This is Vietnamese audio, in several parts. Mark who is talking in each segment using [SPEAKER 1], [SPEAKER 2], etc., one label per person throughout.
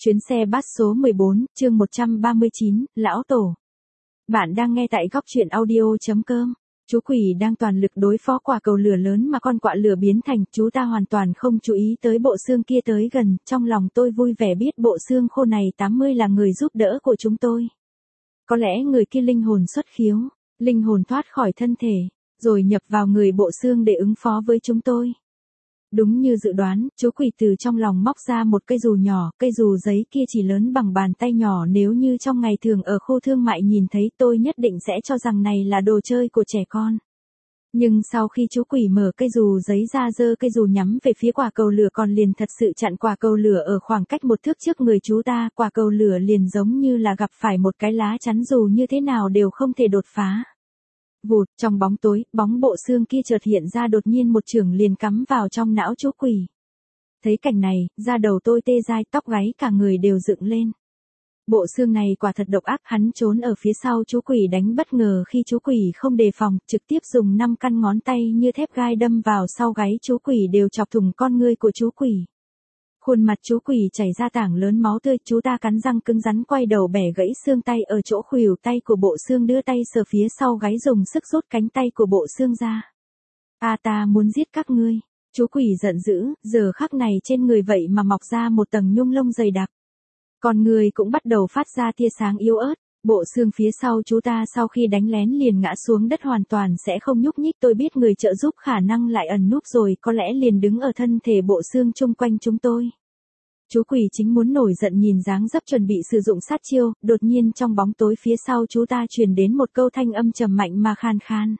[SPEAKER 1] Chuyến xe bus số 14, chương 139, Lão Tổ. Bạn đang nghe tại góc truyện audio.com. Chú quỷ đang toàn lực đối phó quả cầu lửa lớn mà con quạ lửa biến thành, chú ta hoàn toàn không chú ý tới bộ xương kia tới gần, trong lòng tôi vui vẻ biết bộ xương khô này 80 là người giúp đỡ của chúng tôi. Có lẽ người kia linh hồn xuất khiếu, linh hồn thoát khỏi thân thể, rồi nhập vào người bộ xương để ứng phó với chúng tôi. Đúng như dự đoán, chú quỷ từ trong lòng móc ra một cây dù nhỏ, cây dù giấy kia chỉ lớn bằng bàn tay nhỏ, nếu như trong ngày thường ở khu thương mại nhìn thấy tôi nhất định sẽ cho rằng này là đồ chơi của trẻ con. Nhưng sau khi chú quỷ mở cây dù giấy ra giơ cây dù nhắm về phía quả cầu lửa còn liền thật sự chặn quả cầu lửa ở khoảng cách 1 thước trước người chú ta, quả cầu lửa liền giống như là gặp phải một cái lá chắn dù như thế nào đều không thể đột phá. Vụt, trong bóng tối, bóng bộ xương kia chợt hiện ra đột nhiên một chưởng liền cắm vào trong não chú quỷ. Thấy cảnh này, da đầu tôi tê dai, tóc gáy cả người đều dựng lên. Bộ xương này quả thật độc ác, hắn trốn ở phía sau chú quỷ đánh bất ngờ khi chú quỷ không đề phòng, trực tiếp dùng 5 căn ngón tay như thép gai đâm vào sau gáy chú quỷ đều chọc thủng con ngươi của chú quỷ. Khuôn mặt chú quỷ chảy ra tảng lớn máu tươi, chú ta cắn răng cứng rắn quay đầu bẻ gãy xương tay ở chỗ khuỷu tay của bộ xương, đưa tay sờ phía sau gáy dùng sức rút cánh tay của bộ xương ra. Ta muốn giết các ngươi. Chú quỷ giận dữ, giờ khắc này trên người vậy mà mọc ra một tầng nhung lông dày đặc. Còn người cũng bắt đầu phát ra tia sáng yếu ớt. Bộ xương phía sau chú ta sau khi đánh lén liền ngã xuống đất hoàn toàn sẽ không nhúc nhích, tôi biết người trợ giúp khả năng lại ẩn núp rồi, có lẽ liền đứng ở thân thể bộ xương chung quanh chúng tôi. Chú quỷ chính muốn nổi giận nhìn dáng dấp chuẩn bị sử dụng sát chiêu, đột nhiên trong bóng tối phía sau chú ta truyền đến một câu thanh âm trầm mạnh mà khan khan.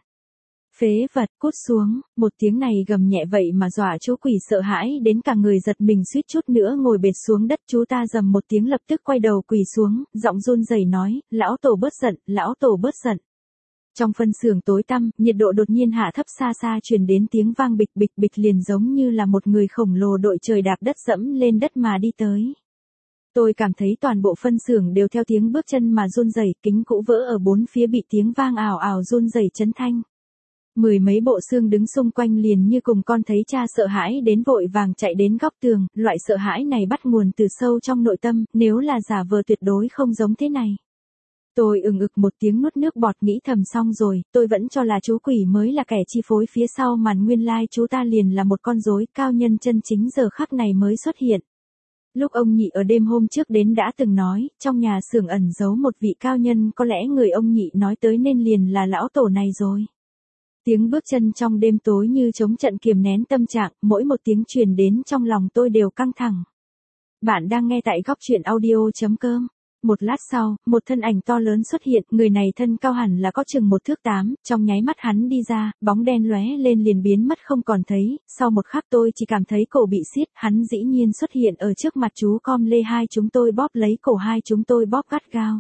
[SPEAKER 1] Phế vật, cút xuống. Một tiếng này gầm nhẹ vậy mà dọa chú quỷ sợ hãi đến cả người giật mình suýt chút nữa ngồi bệt xuống đất. Chú ta rầm một tiếng lập tức quay đầu quỳ xuống, giọng run rẩy nói, lão tổ bớt giận, lão tổ bớt giận. Trong phân xưởng tối tăm, nhiệt độ đột nhiên hạ thấp, xa xa truyền đến tiếng vang bịch bịch bịch, liền giống như là một người khổng lồ đội trời đạp đất dẫm lên đất mà đi tới. Tôi cảm thấy toàn bộ phân xưởng đều theo tiếng bước chân mà run rẩy, kính cũ vỡ ở bốn phía bị tiếng vang ào ào run rẩy chấn thanh. 10 mấy bộ xương đứng xung quanh liền như cùng con thấy cha sợ hãi đến vội vàng chạy đến góc tường, loại sợ hãi này bắt nguồn từ sâu trong nội tâm, nếu là giả vờ tuyệt đối không giống thế này. Tôi ực một tiếng nuốt nước bọt nghĩ thầm xong rồi, tôi vẫn cho là chú quỷ mới là kẻ chi phối phía sau màn, nguyên lai chú ta liền là một con rối, cao nhân chân chính giờ khắc này mới xuất hiện. Lúc ông nhị ở đêm hôm trước đến đã từng nói, trong nhà xưởng ẩn giấu một vị cao nhân, có lẽ người ông nhị nói tới nên liền là lão tổ này rồi. Tiếng bước chân trong đêm tối như chống trận kiềm nén tâm trạng, mỗi một tiếng truyền đến trong lòng tôi đều căng thẳng. Bạn đang nghe tại góc truyện audio.com. Một lát sau, một thân ảnh to lớn xuất hiện, người này thân cao hẳn là có chừng 1 thước 8, trong nháy mắt hắn đi ra, bóng đen lóe lên liền biến mất không còn thấy, sau một khắc tôi chỉ cảm thấy cổ bị siết, hắn dĩ nhiên xuất hiện ở trước mặt chú com lê, hai chúng tôi bóp lấy cổ hai chúng tôi bóp gắt gao.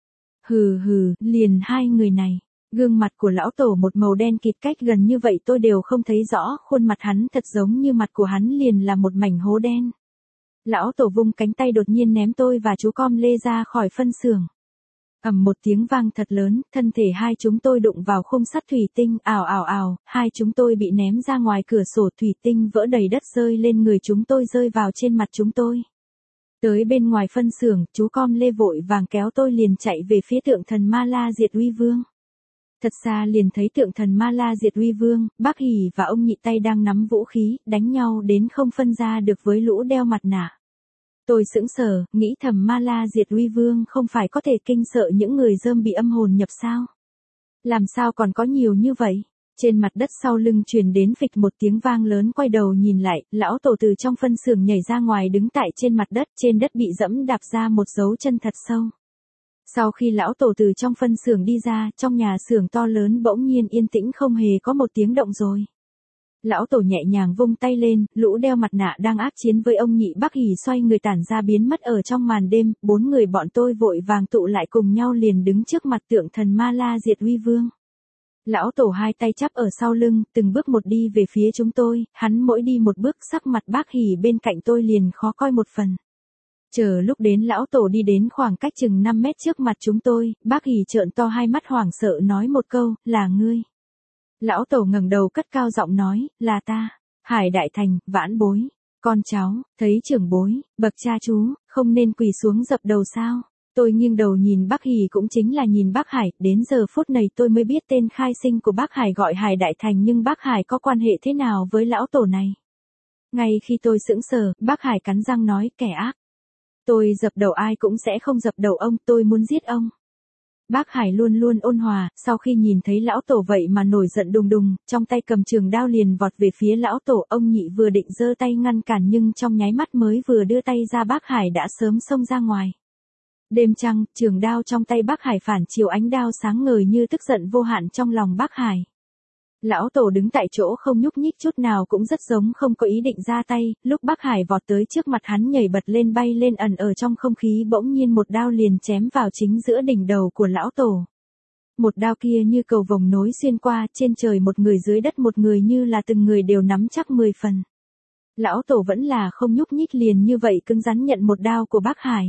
[SPEAKER 1] Hừ, liền hai người này. Gương mặt của lão tổ một màu đen kịt, cách gần như vậy tôi đều không thấy rõ, khuôn mặt hắn thật giống như mặt của hắn liền là một mảnh hố đen. Lão tổ vung cánh tay đột nhiên ném tôi và chú com lê ra khỏi phân xưởng. Ầm một tiếng vang thật lớn, thân thể hai chúng tôi đụng vào khung sắt thủy tinh, ào, hai chúng tôi bị ném ra ngoài cửa sổ, thủy tinh vỡ đầy đất rơi lên người chúng tôi, rơi vào trên mặt chúng tôi. Tới bên ngoài phân xưởng, chú com lê vội vàng kéo tôi liền chạy về phía tượng thần Ma La Diệt Uy Vương. Thật xa liền thấy tượng thần Ma La Diệt Uy Vương, bác Hỉ và ông nhị tay đang nắm vũ khí, đánh nhau đến không phân ra được với lũ đeo mặt nạ. Tôi sững sờ, nghĩ thầm Ma La Diệt Uy Vương không phải có thể kinh sợ những người dơm bị âm hồn nhập sao? Làm sao còn có nhiều như vậy? Trên mặt đất sau lưng truyền đến phịch một tiếng vang lớn, quay đầu nhìn lại, lão tổ từ trong phân xưởng nhảy ra ngoài đứng tại trên mặt đất, trên đất bị dẫm đạp ra một dấu chân thật sâu. Sau khi lão tổ từ trong phân xưởng đi ra, trong nhà xưởng to lớn bỗng nhiên yên tĩnh không hề có một tiếng động rồi. Lão tổ nhẹ nhàng vung tay lên, lũ đeo mặt nạ đang ác chiến với ông nhị bác Hỉ xoay người tản ra biến mất ở trong màn đêm, 4 người bọn tôi vội vàng tụ lại cùng nhau liền đứng trước mặt tượng thần Ma La Diệt Uy Vương. Lão tổ hai tay chắp ở sau lưng, từng bước một đi về phía chúng tôi, hắn mỗi đi một bước sắc mặt bác Hỉ bên cạnh tôi liền khó coi một phần. Chờ lúc đến lão tổ đi đến khoảng cách chừng 5 mét trước mặt chúng tôi, bác Hỉ trợn to hai mắt hoảng sợ nói một câu, là ngươi. Lão tổ ngẩng đầu cất cao giọng nói, là ta, Hải Đại Thành, vãn bối. Con cháu, thấy trưởng bối, bậc cha chú, không nên quỳ xuống dập đầu sao? Tôi nghiêng đầu nhìn bác Hỷ cũng chính là nhìn bác Hải, đến giờ phút này tôi mới biết tên khai sinh của bác Hải gọi Hải Đại Thành nhưng bác Hải có quan hệ thế nào với lão tổ này. Ngay khi tôi sững sờ, bác Hải cắn răng nói kẻ ác. Tôi dập đầu ai cũng sẽ không dập đầu ông, tôi muốn giết ông. Bác Hải luôn luôn ôn hòa, sau khi nhìn thấy lão tổ vậy mà nổi giận đùng đùng, trong tay cầm trường đao liền vọt về phía lão tổ. Ông Nhị vừa định giơ tay ngăn cản nhưng trong nháy mắt mới vừa đưa tay ra bác Hải đã sớm xông ra ngoài. Đêm trăng, trường đao trong tay bác Hải phản chiếu ánh đao sáng ngời như tức giận vô hạn trong lòng bác Hải. Lão tổ đứng tại chỗ không nhúc nhích chút nào cũng rất giống không có ý định ra tay, lúc bác Hải vọt tới trước mặt hắn nhảy bật lên bay lên ẩn ở trong không khí bỗng nhiên một đao liền chém vào chính giữa đỉnh đầu của lão tổ. Một đao kia như cầu vồng nối xuyên qua, trên trời một người dưới đất một người như là từng người đều nắm chắc 10 phần. Lão tổ vẫn là không nhúc nhích liền như vậy cứng rắn nhận một đao của bác Hải.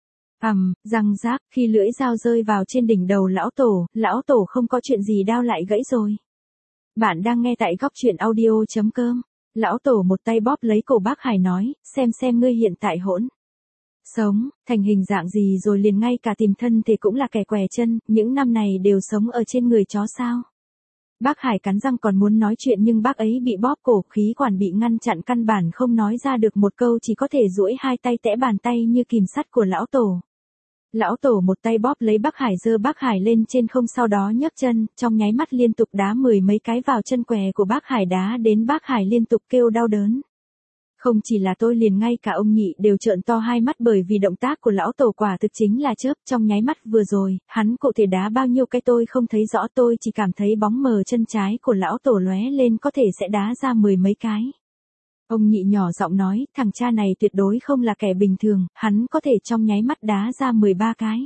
[SPEAKER 1] Răng rác, khi lưỡi dao rơi vào trên đỉnh đầu lão tổ không có chuyện gì đao lại gãy rồi. Bạn đang nghe tại góc truyện audio.com. Lão tổ một tay bóp lấy cổ bác Hải nói, xem ngươi hiện tại hỗn sống, thành hình dạng gì rồi liền ngay cả tìm thân thì cũng là kẻ què chân, những năm này đều sống ở trên người chó sao. Bác Hải cắn răng còn muốn nói chuyện nhưng bác ấy bị bóp cổ, khí quản bị ngăn chặn căn bản không nói ra được một câu, chỉ có thể duỗi hai tay tẽ bàn tay như kìm sắt của lão tổ. Lão tổ một tay bóp lấy bác Hải giơ bác Hải lên trên không sau đó nhấc chân, trong nháy mắt liên tục đá 10 mấy cái vào chân què của bác Hải đá đến bác Hải liên tục kêu đau đớn. Không chỉ là tôi liền ngay cả ông Nhị đều trợn to hai mắt bởi vì động tác của lão tổ quả thực chính là chớp, trong nháy mắt vừa rồi, hắn cụ thể đá bao nhiêu cái tôi không thấy rõ, tôi chỉ cảm thấy bóng mờ chân trái của lão tổ lóe lên có thể sẽ đá ra 10 mấy cái. Ông Nhị nhỏ giọng nói, thằng cha này tuyệt đối không là kẻ bình thường, hắn có thể trong nháy mắt đá ra 13 cái.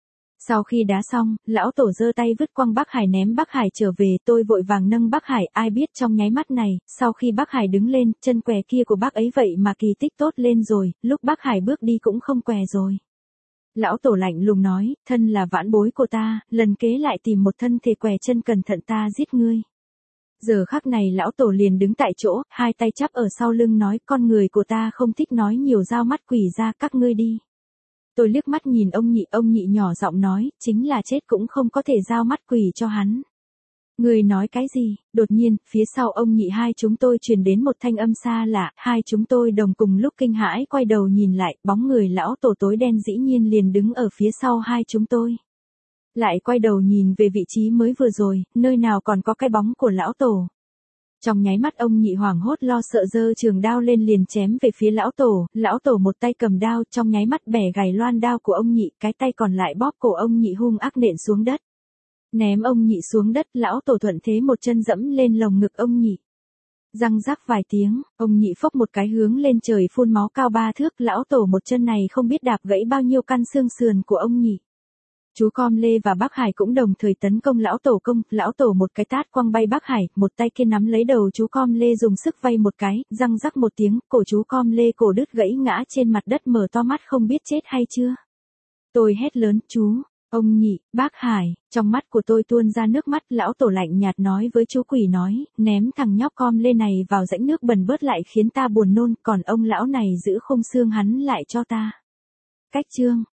[SPEAKER 1] Sau khi đá xong, lão tổ giơ tay vứt quăng bác Hải ném bác Hải trở về, tôi vội vàng nâng bác Hải, ai biết trong nháy mắt này, sau khi bác Hải đứng lên, chân què kia của bác ấy vậy mà kỳ tích tốt lên rồi, lúc bác Hải bước đi cũng không què rồi. Lão tổ lạnh lùng nói, thân là vãn bối của ta, lần kế lại tìm một thân thể què chân cẩn thận ta giết ngươi. Giờ khắc này lão tổ liền đứng tại chỗ, hai tay chắp ở sau lưng nói, con người của ta không thích nói nhiều, dao mắt quỷ ra, các ngươi đi. Tôi liếc mắt nhìn ông Nhị nhỏ giọng nói, chính là chết cũng không có thể dao mắt quỷ cho hắn. Người nói cái gì? Đột nhiên, phía sau ông Nhị hai chúng tôi truyền đến một thanh âm xa lạ, hai chúng tôi đồng cùng lúc kinh hãi quay đầu nhìn lại, bóng người lão tổ tối đen dĩ nhiên liền đứng ở phía sau hai chúng tôi. Lại quay đầu nhìn về vị trí mới vừa rồi, nơi nào còn có cái bóng của lão tổ. Trong nháy mắt ông Nhị hoảng hốt lo sợ giơ trường đao lên liền chém về phía lão tổ một tay cầm đao, trong nháy mắt bẻ gài loan đao của ông Nhị, cái tay còn lại bóp cổ ông Nhị hung ác nện xuống đất. Ném ông Nhị xuống đất, lão tổ thuận thế một chân dẫm lên lồng ngực ông Nhị. Răng rắc vài tiếng, ông Nhị phốc một cái hướng lên trời phun máu cao 3 thước, lão tổ một chân này không biết đạp gãy bao nhiêu căn xương sườn của ông Nhị. Chú Com Lê và bác Hải cũng đồng thời tấn công lão tổ một cái tát quăng bay bác Hải, một tay kia nắm lấy đầu chú Com Lê dùng sức vay một cái, răng rắc một tiếng, cổ chú Com Lê cổ đứt gãy ngã trên mặt đất mở to mắt không biết chết hay chưa. Tôi hét lớn, chú, ông Nhị, bác Hải, trong mắt của tôi tuôn ra nước mắt, lão tổ lạnh nhạt nói với chú quỷ nói, ném thằng nhóc Com Lê này vào rãnh nước bẩn bớt lại khiến ta buồn nôn, còn ông lão này giữ khung xương hắn lại cho ta. Cách chương